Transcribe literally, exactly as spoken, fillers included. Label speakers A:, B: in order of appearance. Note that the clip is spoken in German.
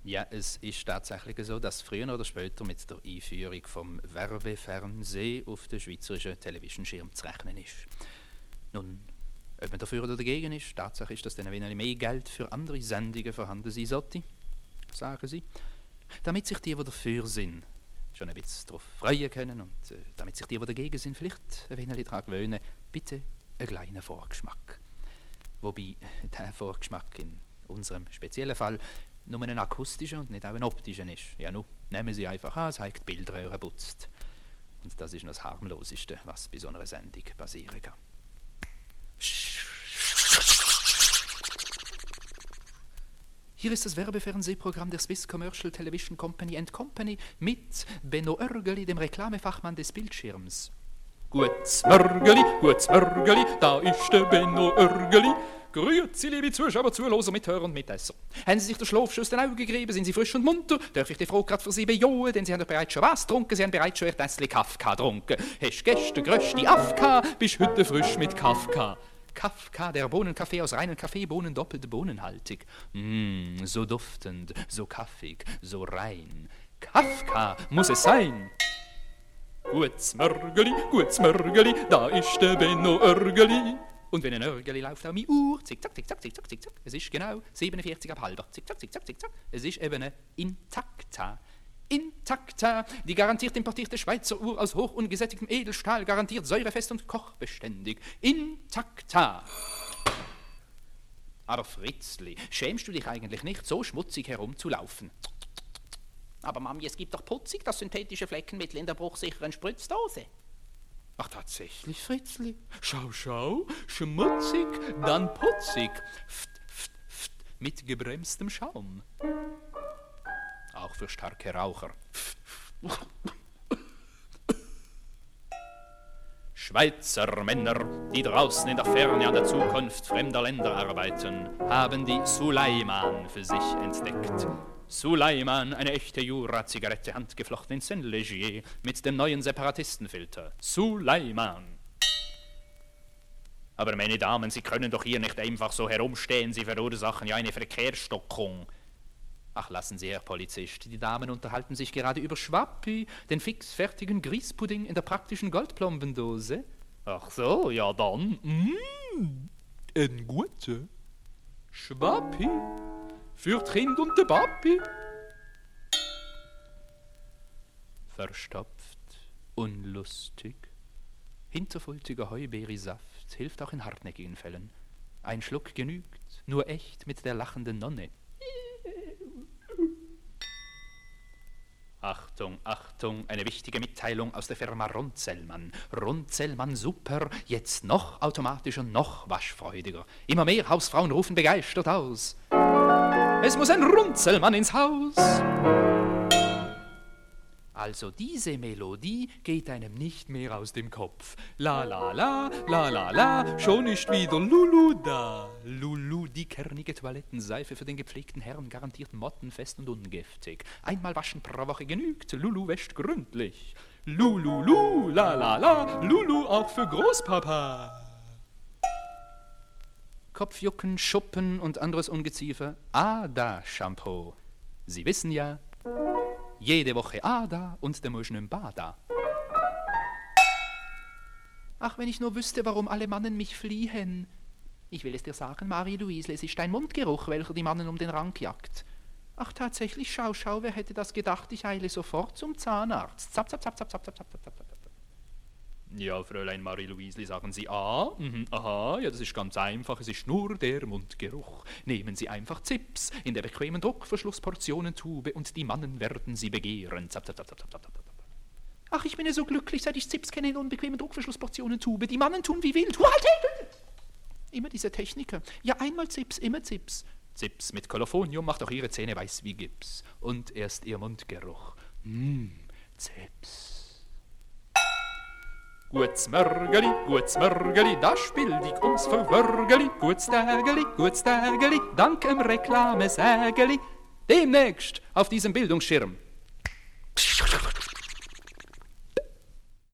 A: Ja, es ist tatsächlich so, dass früher oder später mit der Einführung vom Werbefernsehen auf den schweizerischen Televisionschirm zu rechnen ist. Nun, ob man dafür oder dagegen ist, Tatsache ist, dass dann ein wenig mehr Geld für andere Sendungen vorhanden sein sollte, sagen sie, damit sich die, die dafür sind, schon ein bisschen darauf freuen können und äh, damit sich die, die dagegen sind, vielleicht ein wenig daran gewöhnen, bitte einen kleinen Vorgeschmack. Wobei der Vorgeschmack in unserem speziellen Fall nur ein akustischer und nicht auch ein optischer ist. Ja, nun, nehmen Sie einfach an, es hat die Bildröhre putzt. Und das ist noch das Harmloseste, was bei so einer Sendung passieren kann. Hier ist das Werbefernsehprogramm der Swiss Commercial Television Company and Company mit Benno Oergeli, dem Reklamefachmann des Bildschirms. Gutes Mörgeli, gutes Mörgeli, da ist der Benno Oergeli. Grüezi, liebe Zuschauer, Zuhörer, Mithörer und Mitesser. Haben Sie sich den Schlaf schon aus den Augen gerieben? Sind Sie frisch und munter? Darf ich die Frage gerade für Sie bejahen? Denn Sie haben doch bereits schon was getrunken, Sie haben bereits schon ein Tässchen Kafka getrunken. Hast gestern grösste Afka, bist heute frisch mit Kafka. Kafka, der Bohnenkaffee aus reinen Kaffeebohnen, doppelt bohnenhaltig. Mmm, so duftend, so kaffig, so rein. Kafka muss es sein. Gutes Mörgeli, gutes Mörgeli, da ist der Benno Oergeli. Und wenn ein Oergeli läuft auf meine Uhr, zick, zack, zick, zack, zick, zack, zick, zack. Es ist genau siebenundvierzig ab halber, zick, zack, zick, zack, zick, zack. Es ist eben eine Intakta. Intakta, die garantiert importierte Schweizer Uhr aus hoch ungesättigtem Edelstahl, garantiert säurefest und kochbeständig. Intakta. Aber Fritzli, schämst du dich eigentlich nicht, so schmutzig herumzulaufen? Aber Mami, es gibt doch putzig das synthetische Fleckenmittel in der bruchsicheren Spritzdose. Ach tatsächlich, Fritzli? Schau, schau, schmutzig, dann putzig. Pft, pft, pft, mit gebremstem Schaum. Auch für starke Raucher. Schweizer Männer, die draußen in der Ferne an der Zukunft fremder Länder arbeiten, haben die Suleiman für sich entdeckt. Suleiman, eine echte Jura-Zigarette, handgeflochten in Saint-Légier mit dem neuen Separatistenfilter. Suleiman. Aber meine Damen, Sie können doch hier nicht einfach so herumstehen, Sie verursachen ja eine Verkehrsstockung. Ach, lassen Sie, Herr Polizist, die Damen unterhalten sich gerade über Schwappi, den fixfertigen Grießpudding in der praktischen Goldplombendose. Ach so, ja dann. Mm, ein guter Schwappi für die Kinder und den Papi. Verstopft, unlustig, hinterfultiger Heubeerisaft hilft auch in hartnäckigen Fällen. Ein Schluck genügt, nur echt mit der lachenden Nonne. Achtung, Achtung, eine wichtige Mitteilung aus der Firma Runzellmann. Runzellmann super, jetzt noch automatischer, noch waschfreudiger. Immer mehr Hausfrauen rufen begeistert aus: Es muss ein Runzellmann ins Haus! Also diese Melodie geht einem nicht mehr aus dem Kopf. La la la, la la la, schon ist wieder Lulu da. Lulu, die kernige Toilettenseife für den gepflegten Herrn, garantiert mottenfest und ungiftig. Einmal waschen pro Woche genügt, Lulu wäscht gründlich. Lulu, lu, la la la, Lulu auch für Großpapa. Kopfjucken, Schuppen und anderes Ungeziefer, Ada-Shampoo. Sie wissen ja, jede Woche Ada und der muss nicht Bada. Ach, wenn ich nur wüsste, warum alle Mannen mich fliehen. Ich will es dir sagen, Marie-Louise, es ist dein Mundgeruch, welcher die Mannen um den Rang jagt. Ach, tatsächlich, schau, schau, wer hätte das gedacht, ich eile sofort zum Zahnarzt. Zap, zap, zap, zap, zap, zap, zap, zap, zap. Ja, Fräulein Marie-Louise, sagen Sie A, mhm, aha, ja, das ist ganz einfach, es ist nur der Mundgeruch. Nehmen Sie einfach Zips in der bequemen Druckverschlussportionentube und die Mannen werden Sie begehren. Zap, zap, zap, zap, zap, zap, zap. Ach, ich bin ja so glücklich, seit ich Zips kenne in der unbequemen Druckverschlussportionentube. Die Mannen tun wie wild. Immer diese Techniker. Ja, einmal Zips, immer Zips. Zips mit Kolophonium macht auch Ihre Zähne weiß wie Gips. Und erst Ihr Mundgeruch. Mmm, Zips. Gutes Mörgeli, gutes Mörgeli, da spiel dich ums Verwörgeli. Gutes Tägeli, gutes Tägeli, dank em Reklamesägeli. Demnächst auf diesem Bildungsschirm.